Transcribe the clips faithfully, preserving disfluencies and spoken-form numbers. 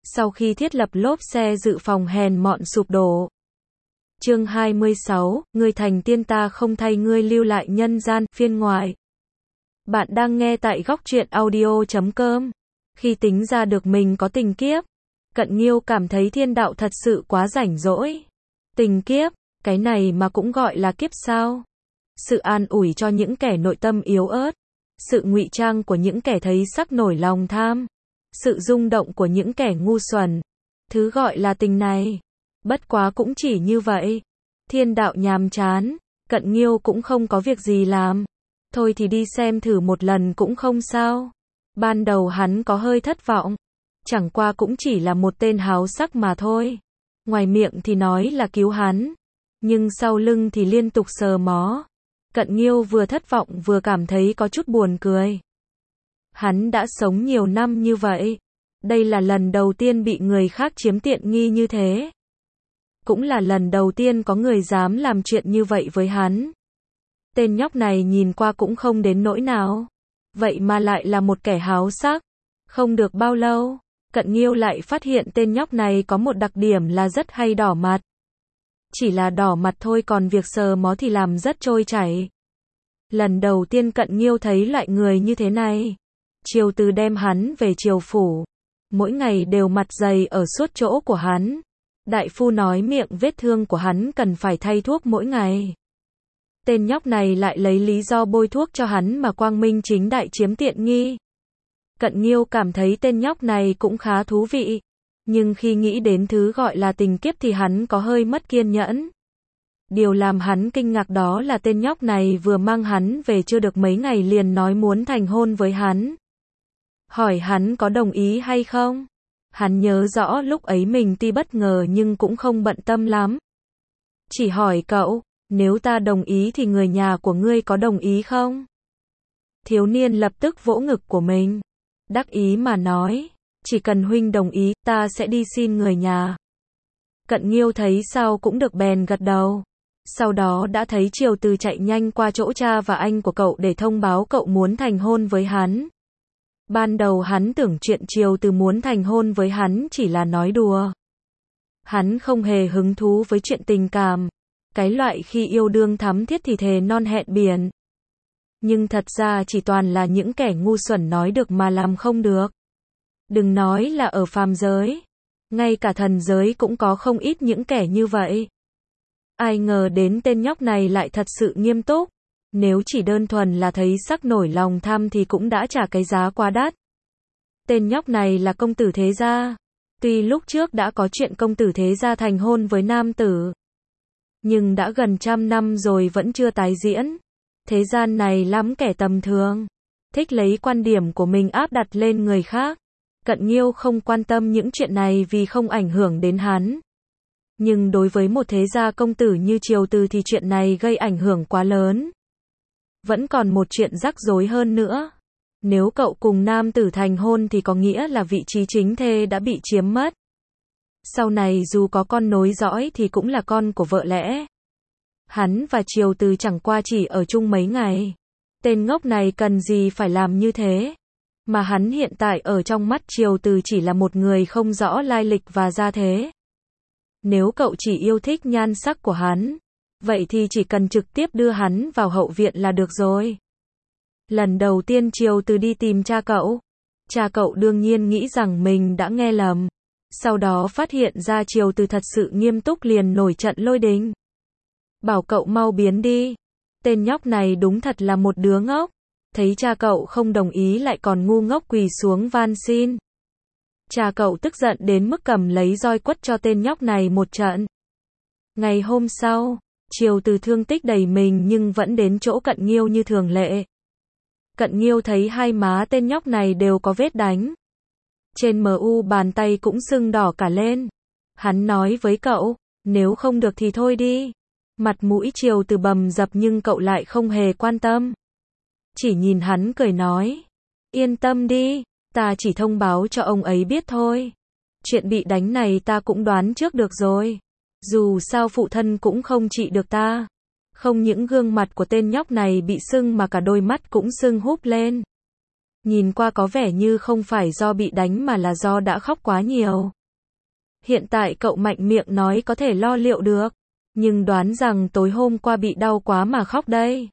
sau khi thiết lập lốp xe dự phòng hèn mọn sụp đổ. Chương hai mươi sáu, ngươi thành tiên ta không thay ngươi lưu lại nhân gian, phiên ngoại. Bạn đang nghe tại góc truyện audio chấm com. Khi tính ra được mình có tình kiếp, Cận Nghiêu cảm thấy thiên đạo thật sự quá rảnh rỗi. Tình kiếp, cái này mà cũng gọi là kiếp sao? Sự an ủi cho những kẻ nội tâm yếu ớt, sự ngụy trang của những kẻ thấy sắc nổi lòng tham, sự rung động của những kẻ ngu xuẩn. Thứ gọi là tình này, bất quá cũng chỉ như vậy. Thiên đạo nhàm chán, Cận Nghiêu cũng không có việc gì làm. Thôi thì đi xem thử một lần cũng không sao. Ban đầu hắn có hơi thất vọng. Chẳng qua cũng chỉ là một tên háo sắc mà thôi. Ngoài miệng thì nói là cứu hắn, nhưng sau lưng thì liên tục sờ mó. Cận Nghiêu vừa thất vọng vừa cảm thấy có chút buồn cười. Hắn đã sống nhiều năm như vậy. Đây là lần đầu tiên bị người khác chiếm tiện nghi như thế. Cũng là lần đầu tiên có người dám làm chuyện như vậy với hắn. Tên nhóc này nhìn qua cũng không đến nỗi nào. Vậy mà lại là một kẻ háo sắc. Không được bao lâu, Cận Nghiêu lại phát hiện tên nhóc này có một đặc điểm là rất hay đỏ mặt. Chỉ là đỏ mặt thôi, còn việc sờ mó thì làm rất trôi chảy. Lần đầu tiên Cận Nghiêu thấy loại người như thế này. Triều Từ đem hắn về triều phủ. Mỗi ngày đều mặt dày ở suốt chỗ của hắn. Đại phu nói miệng vết thương của hắn cần phải thay thuốc mỗi ngày. Tên nhóc này lại lấy lý do bôi thuốc cho hắn mà quang minh chính đại chiếm tiện nghi. Cận Nghiêu cảm thấy tên nhóc này cũng khá thú vị. Nhưng khi nghĩ đến thứ gọi là tình kiếp thì hắn có hơi mất kiên nhẫn. Điều làm hắn kinh ngạc đó là tên nhóc này vừa mang hắn về chưa được mấy ngày liền nói muốn thành hôn với hắn. Hỏi hắn có đồng ý hay không? Hắn nhớ rõ lúc ấy mình tuy bất ngờ nhưng cũng không bận tâm lắm. Chỉ hỏi cậu, nếu ta đồng ý thì người nhà của ngươi có đồng ý không? Thiếu niên lập tức vỗ ngực của mình. Đắc ý mà nói, chỉ cần huynh đồng ý, ta sẽ đi xin người nhà. Cận Nghiêu thấy sao cũng được bèn gật đầu. Sau đó đã thấy Triều Từ chạy nhanh qua chỗ cha và anh của cậu để thông báo cậu muốn thành hôn với hắn. Ban đầu hắn tưởng chuyện Triều Từ muốn thành hôn với hắn chỉ là nói đùa. Hắn không hề hứng thú với chuyện tình cảm. Cái loại khi yêu đương thắm thiết thì thề non hẹn biển. Nhưng thật ra chỉ toàn là những kẻ ngu xuẩn nói được mà làm không được. Đừng nói là ở phàm giới. Ngay cả thần giới cũng có không ít những kẻ như vậy. Ai ngờ đến tên nhóc này lại thật sự nghiêm túc. Nếu chỉ đơn thuần là thấy sắc nổi lòng tham thì cũng đã trả cái giá quá đắt. Tên nhóc này là công tử thế gia. Tuy lúc trước đã có chuyện công tử thế gia thành hôn với nam tử, nhưng đã gần trăm năm rồi vẫn chưa tái diễn. Thế gian này lắm kẻ tầm thường, thích lấy quan điểm của mình áp đặt lên người khác. Cận Nghiêu không quan tâm những chuyện này vì không ảnh hưởng đến hắn. Nhưng đối với một thế gia công tử như Triều Từ thì chuyện này gây ảnh hưởng quá lớn. Vẫn còn một chuyện rắc rối hơn nữa. Nếu cậu cùng nam tử thành hôn thì có nghĩa là vị trí chính thê đã bị chiếm mất. Sau này dù có con nối dõi thì cũng là con của vợ lẽ. Hắn và Triều Từ chẳng qua chỉ ở chung mấy ngày. Tên ngốc này cần gì phải làm như thế. Mà hắn hiện tại ở trong mắt Triều Từ chỉ là một người không rõ lai lịch và gia thế. Nếu cậu chỉ yêu thích nhan sắc của hắn, vậy thì chỉ cần trực tiếp đưa hắn vào hậu viện là được rồi. Lần đầu tiên Triều Từ đi tìm cha cậu. Cha cậu đương nhiên nghĩ rằng mình đã nghe lầm. Sau đó phát hiện ra Triều Từ thật sự nghiêm túc liền nổi trận lôi đình. Bảo cậu mau biến đi. Tên nhóc này đúng thật là một đứa ngốc. Thấy cha cậu không đồng ý lại còn ngu ngốc quỳ xuống van xin. Cha cậu tức giận đến mức cầm lấy roi quất cho tên nhóc này một trận. Ngày hôm sau, Triều Từ thương tích đầy mình nhưng vẫn đến chỗ Cận Nghiêu như thường lệ. Cận Nghiêu thấy hai má tên nhóc này đều có vết đánh. Trên mờ u bàn tay cũng sưng đỏ cả lên. Hắn nói với cậu, nếu không được thì thôi đi. Mặt mũi Triều Từ bầm dập nhưng cậu lại không hề quan tâm. Chỉ nhìn hắn cười nói, yên tâm đi, ta chỉ thông báo cho ông ấy biết thôi. Chuyện bị đánh này ta cũng đoán trước được rồi. Dù sao phụ thân cũng không trị được ta. Không những gương mặt của tên nhóc này bị sưng mà cả đôi mắt cũng sưng húp lên. Nhìn qua có vẻ như không phải do bị đánh mà là do đã khóc quá nhiều. Hiện tại cậu mạnh miệng nói có thể lo liệu được, nhưng đoán rằng tối hôm qua bị đau quá mà khóc đây.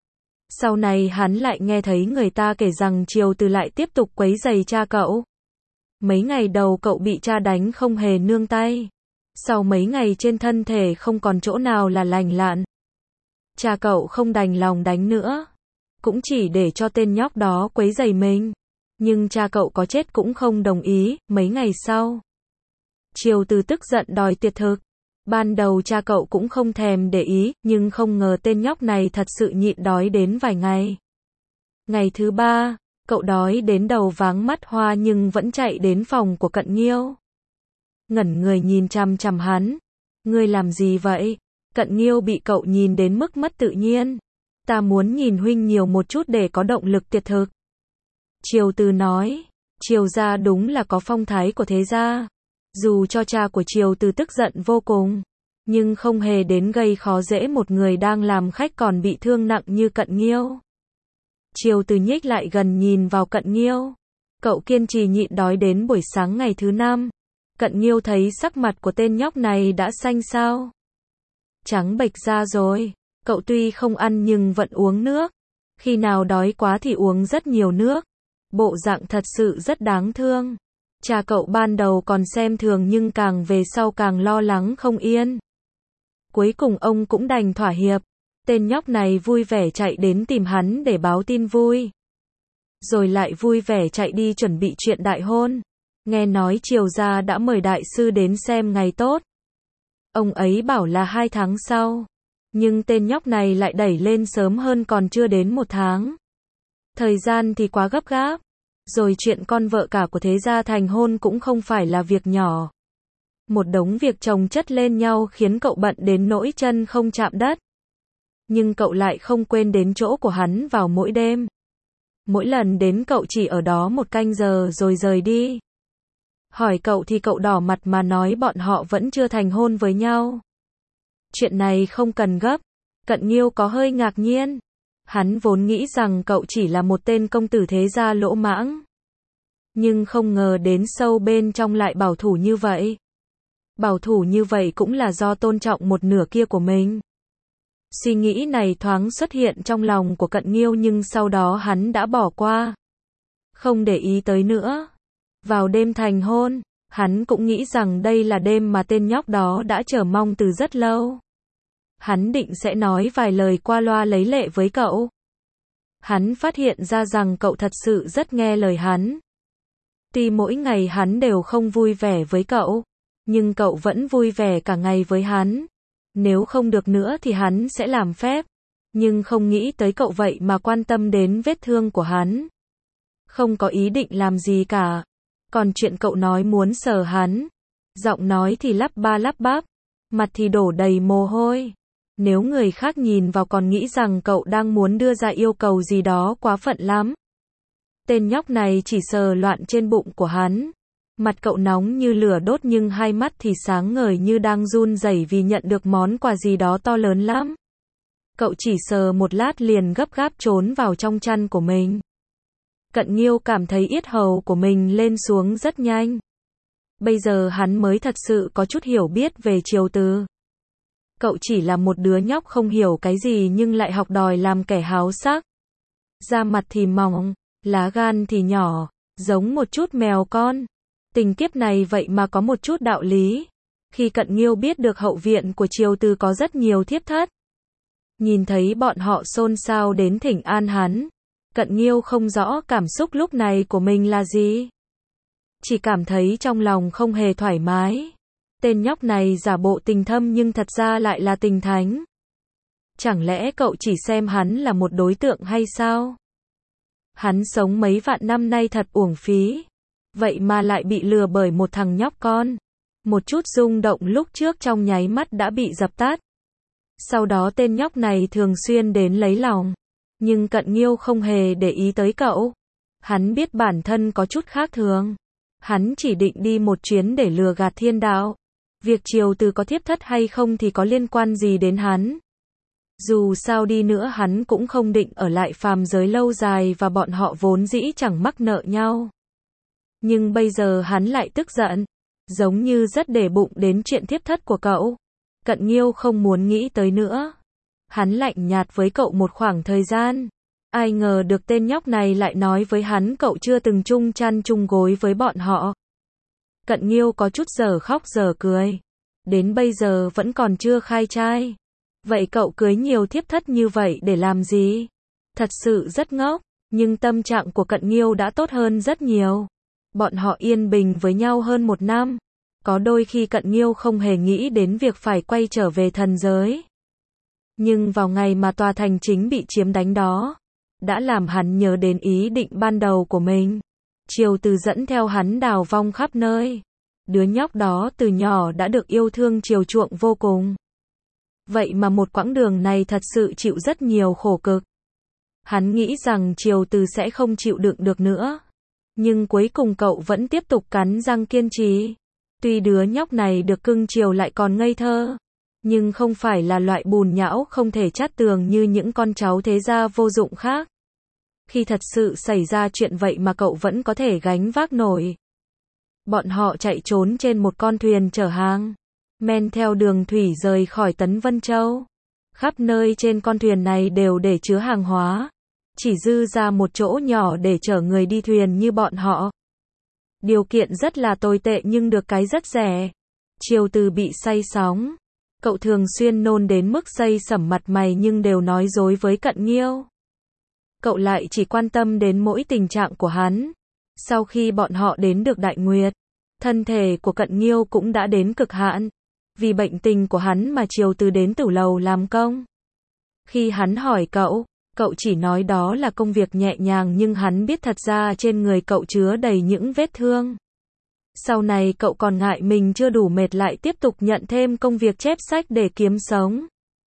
Sau này hắn lại nghe thấy người ta kể rằng Triều Từ lại tiếp tục quấy rầy cha cậu. Mấy ngày đầu cậu bị cha đánh không hề nương tay. Sau mấy ngày trên thân thể không còn chỗ nào là lành lặn. Cha cậu không đành lòng đánh nữa, cũng chỉ để cho tên nhóc đó quấy rầy mình. Nhưng cha cậu có chết cũng không đồng ý. Mấy ngày sau, Triều Từ tức giận đòi tiệt thực. Ban đầu cha cậu cũng không thèm để ý, nhưng không ngờ tên nhóc này thật sự nhịn đói đến vài ngày. Ngày thứ ba, cậu đói đến đầu váng mắt hoa nhưng vẫn chạy đến phòng của Cận Nghiêu. Ngẩn người nhìn chằm chằm hắn. Ngươi làm gì vậy? Cận Nghiêu bị cậu nhìn đến mức mất tự nhiên. Ta muốn nhìn huynh nhiều một chút để có động lực tiệt thực. Triều Từ nói. Triều gia đúng là có phong thái của thế gia. Dù cho cha của Triều Từ tức giận vô cùng, nhưng không hề đến gây khó dễ một người đang làm khách còn bị thương nặng như Cận Nghiêu. Triều Từ nhích lại gần nhìn vào Cận Nghiêu. Cậu kiên trì nhịn đói đến buổi sáng ngày thứ năm. Cận Nghiêu thấy sắc mặt của tên nhóc này đã xanh xao, trắng bệch ra rồi. Cậu tuy không ăn nhưng vẫn uống nước. Khi nào đói quá thì uống rất nhiều nước. Bộ dạng thật sự rất đáng thương. Cha cậu ban đầu còn xem thường nhưng càng về sau càng lo lắng không yên. Cuối cùng ông cũng đành thỏa hiệp. Tên nhóc này vui vẻ chạy đến tìm hắn để báo tin vui. Rồi lại vui vẻ chạy đi chuẩn bị chuyện đại hôn. Nghe nói Triều gia đã mời đại sư đến xem ngày tốt. Ông ấy bảo là hai tháng sau. Nhưng tên nhóc này lại đẩy lên sớm hơn còn chưa đến một tháng. Thời gian thì quá gấp gáp. Rồi chuyện con vợ cả của thế gia thành hôn cũng không phải là việc nhỏ. Một đống việc chồng chất lên nhau khiến cậu bận đến nỗi chân không chạm đất. Nhưng cậu lại không quên đến chỗ của hắn vào mỗi đêm. Mỗi lần đến cậu chỉ ở đó một canh giờ rồi rời đi. Hỏi cậu thì cậu đỏ mặt mà nói bọn họ vẫn chưa thành hôn với nhau. Chuyện này không cần gấp. Cận Nghiêu có hơi ngạc nhiên. Hắn vốn nghĩ rằng cậu chỉ là một tên công tử thế gia lỗ mãng. Nhưng không ngờ đến sâu bên trong lại bảo thủ như vậy. Bảo thủ như vậy cũng là do tôn trọng một nửa kia của mình. Suy nghĩ này thoáng xuất hiện trong lòng của Cận Nghiêu nhưng sau đó hắn đã bỏ qua. Không để ý tới nữa. Vào đêm thành hôn, hắn cũng nghĩ rằng đây là đêm mà tên nhóc đó đã chờ mong từ rất lâu. Hắn định sẽ nói vài lời qua loa lấy lệ với cậu. Hắn phát hiện ra rằng cậu thật sự rất nghe lời hắn. Tuy mỗi ngày hắn đều không vui vẻ với cậu, nhưng cậu vẫn vui vẻ cả ngày với hắn. Nếu không được nữa thì hắn sẽ làm phép. Nhưng không nghĩ tới cậu vậy mà quan tâm đến vết thương của hắn. Không có ý định làm gì cả. Còn chuyện cậu nói muốn sờ hắn. Giọng nói thì lắp ba lắp bắp. Mặt thì đổ đầy mồ hôi. Nếu người khác nhìn vào còn nghĩ rằng cậu đang muốn đưa ra yêu cầu gì đó quá phận lắm. Tên nhóc này chỉ sờ loạn trên bụng của hắn. Mặt cậu nóng như lửa đốt nhưng hai mắt thì sáng ngời như đang run rẩy vì nhận được món quà gì đó to lớn lắm. Cậu chỉ sờ một lát liền gấp gáp trốn vào trong chăn của mình. Cận Nghiêu cảm thấy yết hầu của mình lên xuống rất nhanh. Bây giờ hắn mới thật sự có chút hiểu biết về Triều Từ. Cậu chỉ là một đứa nhóc không hiểu cái gì nhưng lại học đòi làm kẻ háo sắc. Da mặt thì mỏng, lá gan thì nhỏ, giống một chút mèo con. Tình kiếp này vậy mà có một chút đạo lý. Khi Cận Nghiêu biết được hậu viện của Triều Từ có rất nhiều thiếp thất. Nhìn thấy bọn họ xôn xao đến thỉnh an hắn. Cận Nghiêu không rõ cảm xúc lúc này của mình là gì. Chỉ cảm thấy trong lòng không hề thoải mái. Tên nhóc này giả bộ tình thâm nhưng thật ra lại là tình thánh. Chẳng lẽ cậu chỉ xem hắn là một đối tượng hay sao? Hắn sống mấy vạn năm nay thật uổng phí. Vậy mà lại bị lừa bởi một thằng nhóc con. Một chút rung động lúc trước trong nháy mắt đã bị dập tắt. Sau đó tên nhóc này thường xuyên đến lấy lòng. Nhưng Cận Nghiêu không hề để ý tới cậu. Hắn biết bản thân có chút khác thường. Hắn chỉ định đi một chuyến để lừa gạt thiên đạo. Việc Triều Từ có thiếp thất hay không thì có liên quan gì đến hắn. Dù sao đi nữa hắn cũng không định ở lại phàm giới lâu dài và bọn họ vốn dĩ chẳng mắc nợ nhau. Nhưng bây giờ hắn lại tức giận. giống như rất để bụng đến chuyện thiếp thất của cậu. Cận Nghiêu không muốn nghĩ tới nữa. Hắn lạnh nhạt với cậu một khoảng thời gian. Ai ngờ được tên nhóc này lại nói với hắn cậu chưa từng chung chăn chung gối với bọn họ. Cận Nghiêu có chút giờ khóc giờ cười. Đến bây giờ vẫn còn chưa khai trai. Vậy cậu cưới nhiều thiếp thất như vậy để làm gì? Thật sự rất ngốc, nhưng tâm trạng của Cận Nghiêu đã tốt hơn rất nhiều. Bọn họ yên bình với nhau hơn một năm. Có đôi khi Cận Nghiêu không hề nghĩ đến việc phải quay trở về thần giới. Nhưng vào ngày mà tòa thành chính bị chiếm đánh đó, đã làm hắn nhớ đến ý định ban đầu của mình. Triều Từ dẫn theo hắn đào vong khắp nơi. Đứa nhóc đó từ nhỏ đã được yêu thương chiều chuộng vô cùng. Vậy mà một quãng đường này thật sự chịu rất nhiều khổ cực. Hắn nghĩ rằng Triều Từ sẽ không chịu đựng được nữa. Nhưng cuối cùng cậu vẫn tiếp tục cắn răng kiên trì. Tuy đứa nhóc này được cưng chiều lại còn ngây thơ, nhưng không phải là loại bùn nhão không thể chát tường như những con cháu thế gia vô dụng khác. Khi thật sự xảy ra chuyện vậy mà cậu vẫn có thể gánh vác nổi. Bọn họ chạy trốn trên một con thuyền chở hàng, men theo đường thủy rời khỏi Tấn Vân Châu. Khắp nơi trên con thuyền này đều để chứa hàng hóa, chỉ dư ra một chỗ nhỏ để chở người đi thuyền như bọn họ. Điều kiện rất là tồi tệ nhưng được cái rất rẻ. Triều Từ bị say sóng. Cậu thường xuyên nôn đến mức say sẩm mặt mày nhưng đều nói dối với Cận Nghiêu. Cậu lại chỉ quan tâm đến mỗi tình trạng của hắn. Sau khi bọn họ đến được Đại Nguyệt, thân thể của Cận Nghiêu cũng đã đến cực hạn. Vì bệnh tình của hắn mà Triều Từ đến tử lầu làm công. Khi hắn hỏi cậu, cậu chỉ nói đó là công việc nhẹ nhàng nhưng hắn biết thật ra trên người cậu chứa đầy những vết thương. Sau này cậu còn ngại mình chưa đủ mệt lại tiếp tục nhận thêm công việc chép sách để kiếm sống.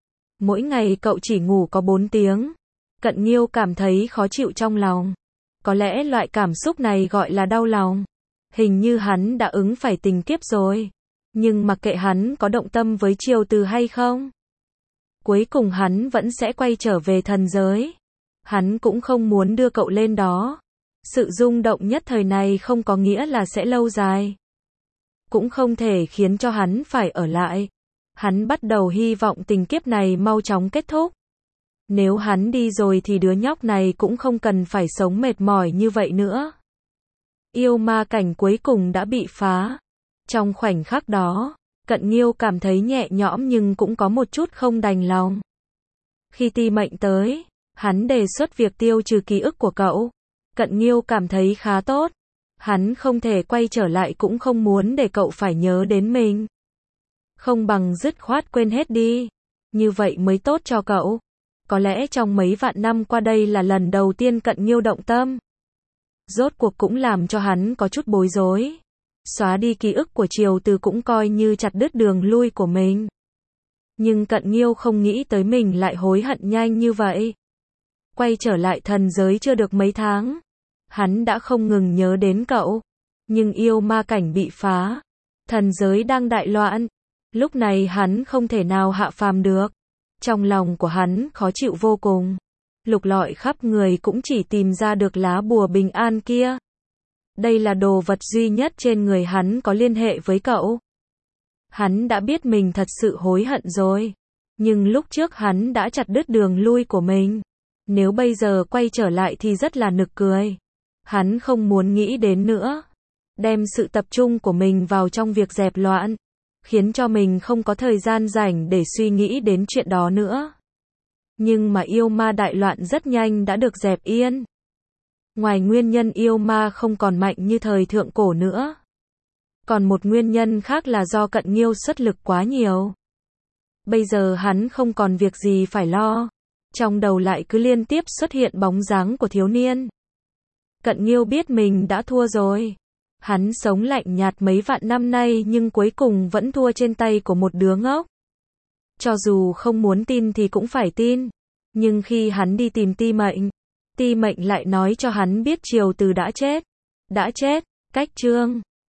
Mỗi ngày cậu chỉ ngủ có bốn tiếng. Cận Nghiêu cảm thấy khó chịu trong lòng. Có lẽ loại cảm xúc này gọi là đau lòng. Hình như hắn đã ứng phải tình kiếp rồi. Nhưng mặc kệ hắn có động tâm với Triều Từ hay không, cuối cùng hắn vẫn sẽ quay trở về thần giới. Hắn cũng không muốn đưa cậu lên đó. Sự rung động nhất thời này không có nghĩa là sẽ lâu dài. Cũng không thể khiến cho hắn phải ở lại. Hắn bắt đầu hy vọng tình kiếp này mau chóng kết thúc. Nếu hắn đi rồi thì đứa nhóc này cũng không cần phải sống mệt mỏi như vậy nữa. Yêu ma cảnh cuối cùng đã bị phá. Trong khoảnh khắc đó, Cận Nghiêu cảm thấy nhẹ nhõm nhưng cũng có một chút không đành lòng. Khi Ti Mệnh tới, hắn đề xuất việc tiêu trừ ký ức của cậu. Cận Nghiêu cảm thấy khá tốt. Hắn không thể quay trở lại cũng không muốn để cậu phải nhớ đến mình. Không bằng dứt khoát quên hết đi. Như vậy mới tốt cho cậu. Có lẽ trong mấy vạn năm qua đây là lần đầu tiên Cận Nghiêu động tâm. Rốt cuộc cũng làm cho hắn có chút bối rối. Xóa đi ký ức của Triều Từ cũng coi như chặt đứt đường lui của mình. Nhưng Cận Nghiêu không nghĩ tới mình lại hối hận nhanh như vậy. Quay trở lại thần giới chưa được mấy tháng, hắn đã không ngừng nhớ đến cậu. Nhưng yêu ma cảnh bị phá, thần giới đang đại loạn. Lúc này hắn không thể nào hạ phàm được. Trong lòng của hắn khó chịu vô cùng. Lục lọi khắp người cũng chỉ tìm ra được lá bùa bình an kia. Đây là đồ vật duy nhất trên người hắn có liên hệ với cậu. Hắn đã biết mình thật sự hối hận rồi. Nhưng lúc trước hắn đã chặt đứt đường lui của mình. Nếu bây giờ quay trở lại thì rất là nực cười. Hắn không muốn nghĩ đến nữa. Đem sự tập trung của mình vào trong việc dẹp loạn. Khiến cho mình không có thời gian rảnh để suy nghĩ đến chuyện đó nữa. Nhưng mà yêu ma đại loạn rất nhanh đã được dẹp yên. Ngoài nguyên nhân yêu ma không còn mạnh như thời thượng cổ nữa. Còn một nguyên nhân khác là do Cận Nghiêu xuất lực quá nhiều. Bây giờ hắn không còn việc gì phải lo. Trong đầu lại cứ liên tiếp xuất hiện bóng dáng của thiếu niên. Cận Nghiêu biết mình đã thua rồi. Hắn sống lạnh nhạt mấy vạn năm nay nhưng cuối cùng vẫn thua trên tay của một đứa ngốc. Cho dù không muốn tin thì cũng phải tin. Nhưng khi hắn đi tìm Ti Mệnh, Ti Mệnh lại nói cho hắn biết Triều Từ đã chết. Đã chết, cách chương